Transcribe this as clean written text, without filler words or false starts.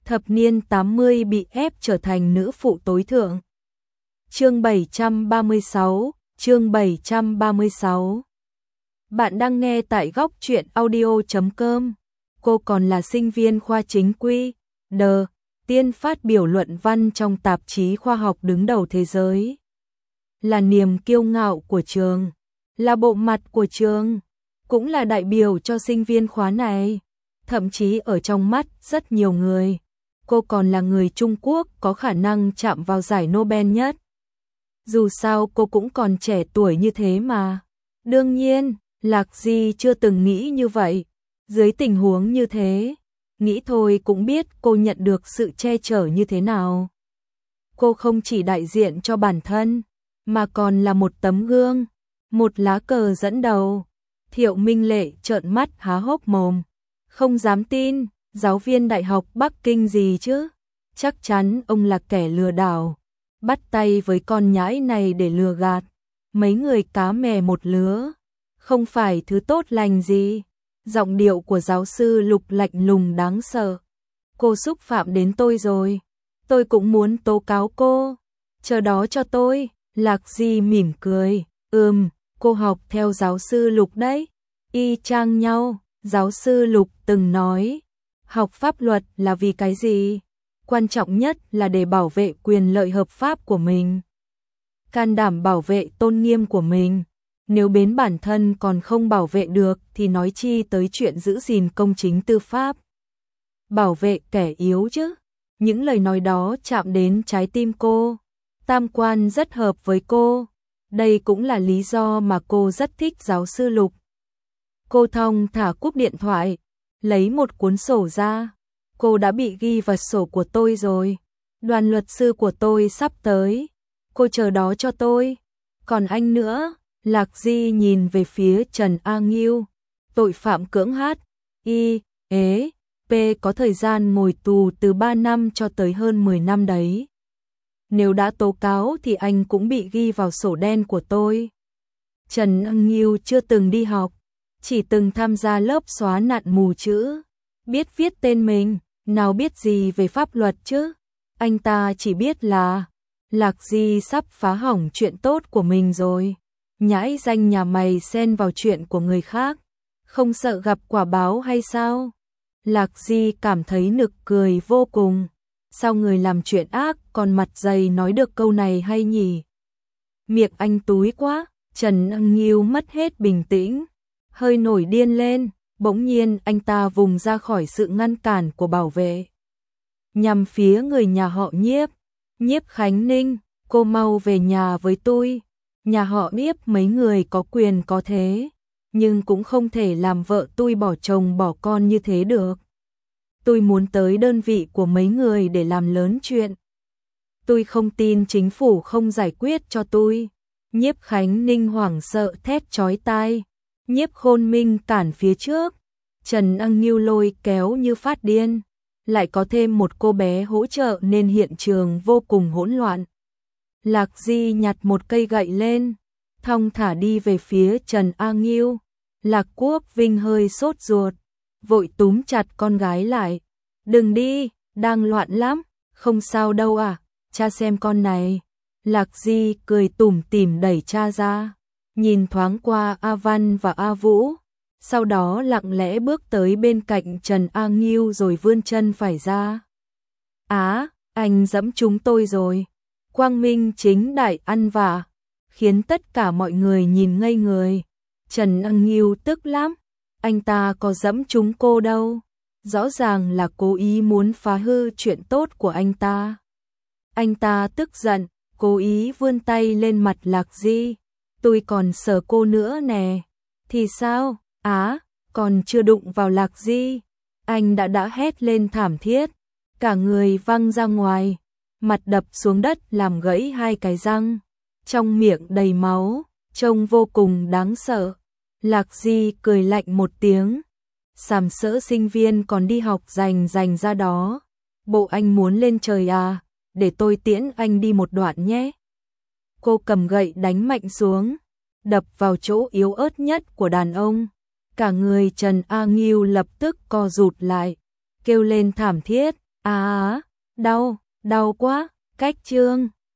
thập niên 80 bị ép trở thành nữ phụ tối thượng. Chương 736. Bạn đang nghe tại góc truyện audio.com. Cô còn là sinh viên khoa chính quy, tiên phát biểu luận văn trong tạp chí khoa học đứng đầu thế giới. Là niềm kiêu ngạo của trường, là bộ mặt của trường, cũng là đại biểu cho sinh viên khóa này. Thậm chí ở trong mắt rất nhiều người, cô còn là người Trung Quốc có khả năng chạm vào giải Nobel nhất. Dù sao cô cũng còn trẻ tuổi như thế mà. Đương nhiên, Lạc Di chưa từng nghĩ như vậy. Dưới tình huống như thế, nghĩ thôi cũng biết cô nhận được sự che chở như thế nào. Cô không chỉ đại diện cho bản thân, mà còn là một tấm gương, một lá cờ dẫn đầu. Thiệu Minh Lệ trợn mắt há hốc mồm, không dám tin, giáo viên đại học Bắc Kinh gì chứ? Chắc chắn ông là kẻ lừa đảo, bắt tay với con nhãi này để lừa gạt. Mấy người cá mè một lứa, không phải thứ tốt lành gì. Giọng điệu của giáo sư Lục lạnh lùng đáng sợ. Cô xúc phạm đến tôi rồi, tôi cũng muốn tố cáo cô. Chờ đó cho tôi. Lạc Di mỉm cười, cô học theo giáo sư Lục đấy. Y chang nhau, giáo sư Lục từng nói, học pháp luật là vì cái gì? Quan trọng nhất là để bảo vệ quyền lợi hợp pháp của mình, can đảm bảo vệ tôn nghiêm của mình. Nếu đến bản thân còn không bảo vệ được thì nói chi tới chuyện giữ gìn công chính tư pháp, bảo vệ kẻ yếu chứ. Những lời nói đó chạm đến trái tim cô. Tam quan rất hợp với cô. Đây cũng là lý do mà cô rất thích giáo sư Lục. Cô thong thả cúp điện thoại, lấy một cuốn sổ ra. Cô đã bị ghi vào sổ của tôi rồi. Đoàn luật sư của tôi sắp tới. Cô chờ đó cho tôi. Còn anh nữa. Lạc Di nhìn về phía Trần A Nghiêu, tội phạm cưỡng P có thời gian ngồi tù từ 3 năm cho tới hơn 10 năm đấy. Nếu đã tố cáo thì anh cũng bị ghi vào sổ đen của tôi. Trần A Nghiêu chưa từng đi học, chỉ từng tham gia lớp xóa nạn mù chữ, biết viết tên mình, nào biết gì về pháp luật chứ. Anh ta chỉ biết là Lạc Di sắp phá hỏng chuyện tốt của mình rồi. Nhãi danh nhà mày xen vào chuyện của người khác, không sợ gặp quả báo hay sao? Lạc Di cảm thấy nực cười vô cùng. Sao người làm chuyện ác còn mặt dày nói được câu này hay nhỉ? Miệng anh túi quá. Trần Ân Nghiêu mất hết bình tĩnh, hơi nổi điên lên. Bỗng nhiên anh ta vùng ra khỏi sự ngăn cản của bảo vệ, nhằm phía người nhà họ Nhiếp. Nhiếp Khánh Ninh, cô mau về nhà với tôi. Nhà họ Nhiếp mấy người có quyền có thế, nhưng cũng không thể làm vợ tôi bỏ chồng bỏ con như thế được. Tôi muốn tới đơn vị của mấy người để làm lớn chuyện. Tôi không tin chính phủ không giải quyết cho tôi. Nhiếp Khánh Ninh hoảng sợ thét chói tai. Nhiếp Khôn Minh cản phía trước. Trần Ân Nghiêu lôi kéo như phát điên. Lại có thêm một cô bé hỗ trợ nên hiện trường vô cùng hỗn loạn. Lạc Di nhặt một cây gậy lên, thong thả đi về phía Trần A Nghiêu. Lạc Quốc Vinh hơi sốt ruột, vội túm chặt con gái lại. Đừng đi, đang loạn lắm. Không sao đâu à, cha xem con này. Lạc Di cười tủm tỉm đẩy cha ra, nhìn thoáng qua A Văn và A Vũ, sau đó lặng lẽ bước tới bên cạnh Trần A Nghiêu rồi vươn chân phải ra. Anh giẫm chúng tôi rồi. Quang minh chính đại ăn vạ, khiến tất cả mọi người nhìn ngây người. Trần Ân Nghiêu tức lắm, anh ta có giẫm chúng cô đâu, rõ ràng là cố ý muốn phá hư chuyện tốt của anh ta. Anh ta tức giận, cố ý vươn tay lên mặt Lạc Di. Tôi còn sờ cô nữa nè. Thì sao? Còn chưa đụng vào Lạc Di, anh đã hét lên thảm thiết, cả người văng ra ngoài, mặt đập xuống đất làm gãy 2 cái răng, trong miệng đầy máu, trông vô cùng đáng sợ. Lạc Di cười lạnh một tiếng, sàm sỡ sinh viên còn đi học rành ra đó. Bộ anh muốn lên trời à? Để tôi tiễn anh đi một đoạn nhé. Cô cầm gậy đánh mạnh xuống, đập vào chỗ yếu ớt nhất của đàn ông. Cả người Trần A Nghiêu lập tức co rụt lại, kêu lên thảm thiết. À, đau, đau quá, cách chương.